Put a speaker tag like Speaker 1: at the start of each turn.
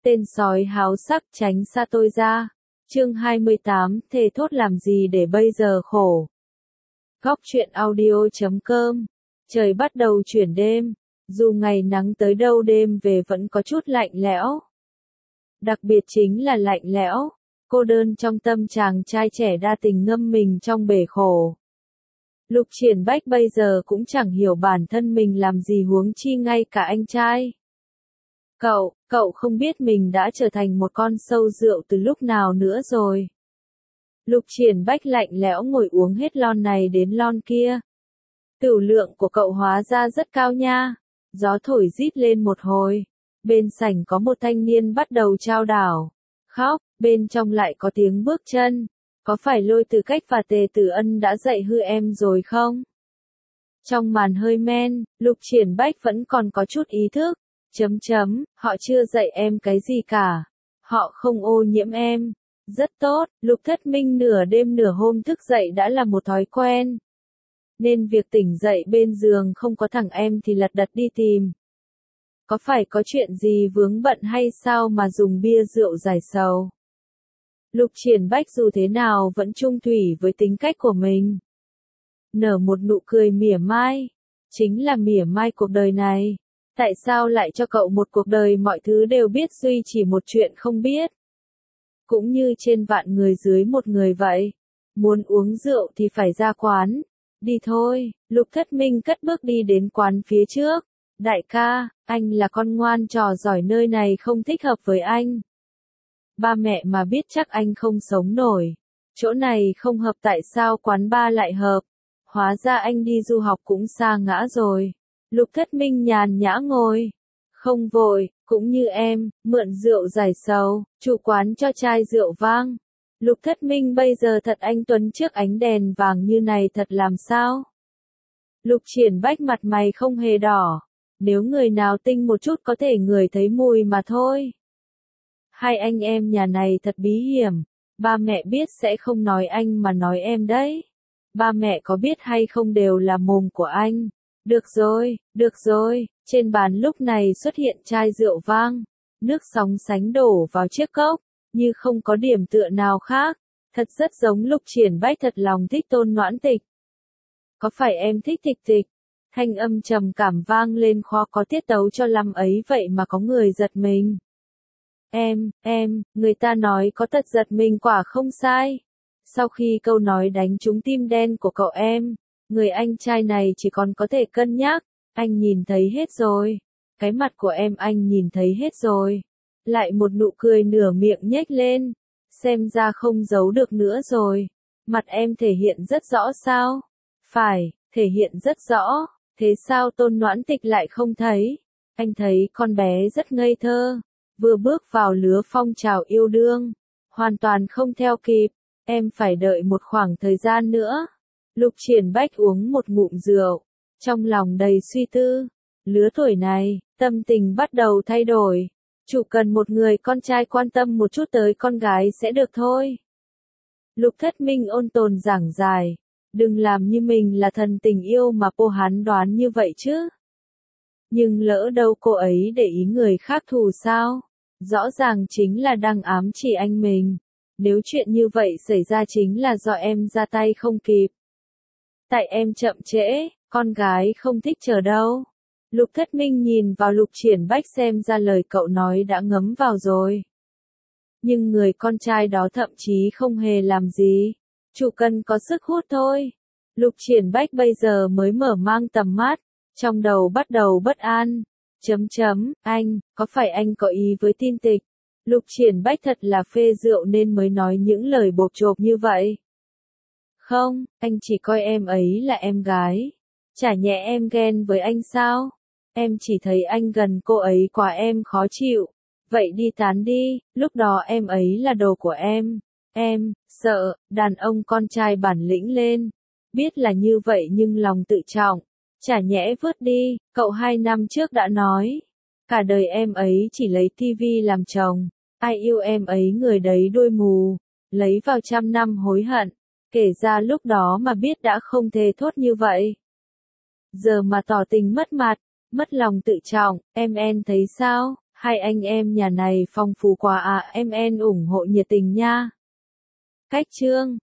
Speaker 1: Tên sói háo sắc tránh xa tôi ra. Chương 28, thề thốt làm gì để bây giờ khổ. Góc truyện audio.com. Trời bắt đầu chuyển đêm, dù ngày nắng tới đâu đêm về vẫn có chút lạnh lẽo. Đặc biệt chính là lạnh lẽo, cô đơn trong tâm chàng trai trẻ đa tình ngâm mình trong bể khổ. Lục Triển Bách bây giờ cũng chẳng hiểu bản thân mình làm gì huống chi ngay cả anh trai. Cậu không biết mình đã trở thành một con sâu rượu từ lúc nào nữa rồi. Lục Triển Bách lạnh lẽo ngồi uống hết lon này đến lon kia. Tửu lượng của cậu hóa ra rất cao nha. Gió thổi rít lên một hồi. Bên sảnh có một thanh niên bắt đầu chao đảo. Khóc, bên trong lại có tiếng bước chân. Có phải Lôi Từ Cách và Tề Tử Ân đã dạy hư em rồi không? Trong màn hơi men, Lục Triển Bách vẫn còn có chút ý thức. Họ chưa dạy em cái gì cả. Họ không ô nhiễm em. Rất tốt, Lục Thất Minh nửa đêm nửa hôm thức dậy đã là một thói quen. Nên việc tỉnh dậy bên giường không có thằng em thì lật đật đi tìm. Có phải có chuyện gì vướng bận hay sao mà dùng bia rượu giải sầu? Lục Triển Bách dù thế nào vẫn chung thủy với tính cách của mình. Nở một nụ cười mỉa mai. Chính là mỉa mai cuộc đời này. Tại sao lại cho cậu một cuộc đời mọi thứ đều biết duy chỉ một chuyện không biết? Cũng như trên vạn người dưới một người vậy. Muốn uống rượu thì phải ra quán. Đi thôi, Lục Thất Minh cất bước đi đến quán phía trước. Đại ca, anh là con ngoan trò giỏi nơi này không thích hợp với anh. Ba mẹ mà biết chắc anh không sống nổi. Chỗ này không hợp tại sao quán bar lại hợp? Hóa ra anh đi du học cũng sa ngã rồi. Lục Thất Minh nhàn nhã ngồi. Không vội, cũng như em, mượn rượu giải sầu, chủ quán cho chai rượu vang. Lục Thất Minh bây giờ thật anh tuấn trước ánh đèn vàng như này thật làm sao? Lục Triển Bách mặt mày không hề đỏ. Nếu người nào tinh một chút có thể ngửi thấy mùi mà thôi. Hai anh em nhà này thật bí hiểm. Ba mẹ biết sẽ không nói anh mà nói em đấy. Ba mẹ có biết hay không đều là mồm của anh. Được rồi, trên bàn lúc này xuất hiện chai rượu vang. Nước sóng sánh đổ vào chiếc cốc, như không có điểm tựa nào khác. Thật rất giống Lục Triển Bách thật lòng thích Tôn Noãn Tịch. Có phải em thích Tịch Tịch? Thanh âm trầm cảm vang lên khó có tiết tấu cho năm ấy vậy mà có người giật mình. Người ta nói có tật giật mình quả không sai. Sau khi câu nói đánh trúng tim đen của cậu em, người anh trai này chỉ còn có thể cân nhắc. Anh nhìn thấy hết rồi. Cái mặt của em anh nhìn thấy hết rồi. Lại một nụ cười nửa miệng nhếch lên. Xem ra không giấu được nữa rồi. Mặt em thể hiện rất rõ sao? Phải, thể hiện rất rõ. Thế sao Tôn Noãn Tịch lại không thấy? Anh thấy con bé rất ngây thơ. Vừa bước vào lứa phong trào yêu đương. Hoàn toàn không theo kịp. Em phải đợi một khoảng thời gian nữa. Lục Triển Bách uống một ngụm rượu. Trong lòng đầy suy tư. Lứa tuổi này, tâm tình bắt đầu thay đổi. Chủ cần một người con trai quan tâm một chút tới con gái sẽ được thôi. Lục Thất Minh ôn tồn giảng giải. Đừng làm như mình là thần tình yêu mà cô hắn đoán như vậy chứ. Nhưng lỡ đâu cô ấy để ý người khác thù sao? Rõ ràng chính là đang ám chỉ anh mình. Nếu chuyện như vậy xảy ra chính là do em ra tay không kịp. Tại em chậm trễ, con gái không thích chờ đâu. Lục Thất Minh nhìn vào Lục Triển Bách xem ra lời cậu nói đã ngấm vào rồi. Nhưng người con trai đó thậm chí không hề làm gì. Chủ cần có sức hút thôi. Lục Triển Bách bây giờ mới mở mang tầm mắt. Trong đầu bắt đầu bất an. Anh, có phải anh có ý với Tin Tịch? Lục Triển Bách thật là phê rượu nên mới nói những lời bộp chộp như vậy. Không, anh chỉ coi em ấy là em gái. Chả nhẽ em ghen với anh sao? Em chỉ thấy anh gần cô ấy quá em khó chịu. Vậy đi tán đi, lúc đó em ấy là đồ của em. Em, sợ, đàn ông con trai bản lĩnh lên. Biết là như vậy nhưng lòng tự trọng. Chả nhẽ vứt đi, cậu 2 năm trước đã nói. Cả đời em ấy chỉ lấy tivi làm chồng. Ai yêu em ấy người đấy đuôi mù. Lấy vào 100 năm hối hận. Kể ra lúc đó mà biết đã không thề thốt như vậy. Giờ mà tỏ tình mất mặt, mất lòng tự trọng, em thấy sao? Hai anh em nhà này phong phú quá à, em ủng hộ nhiệt tình nha. Cách chương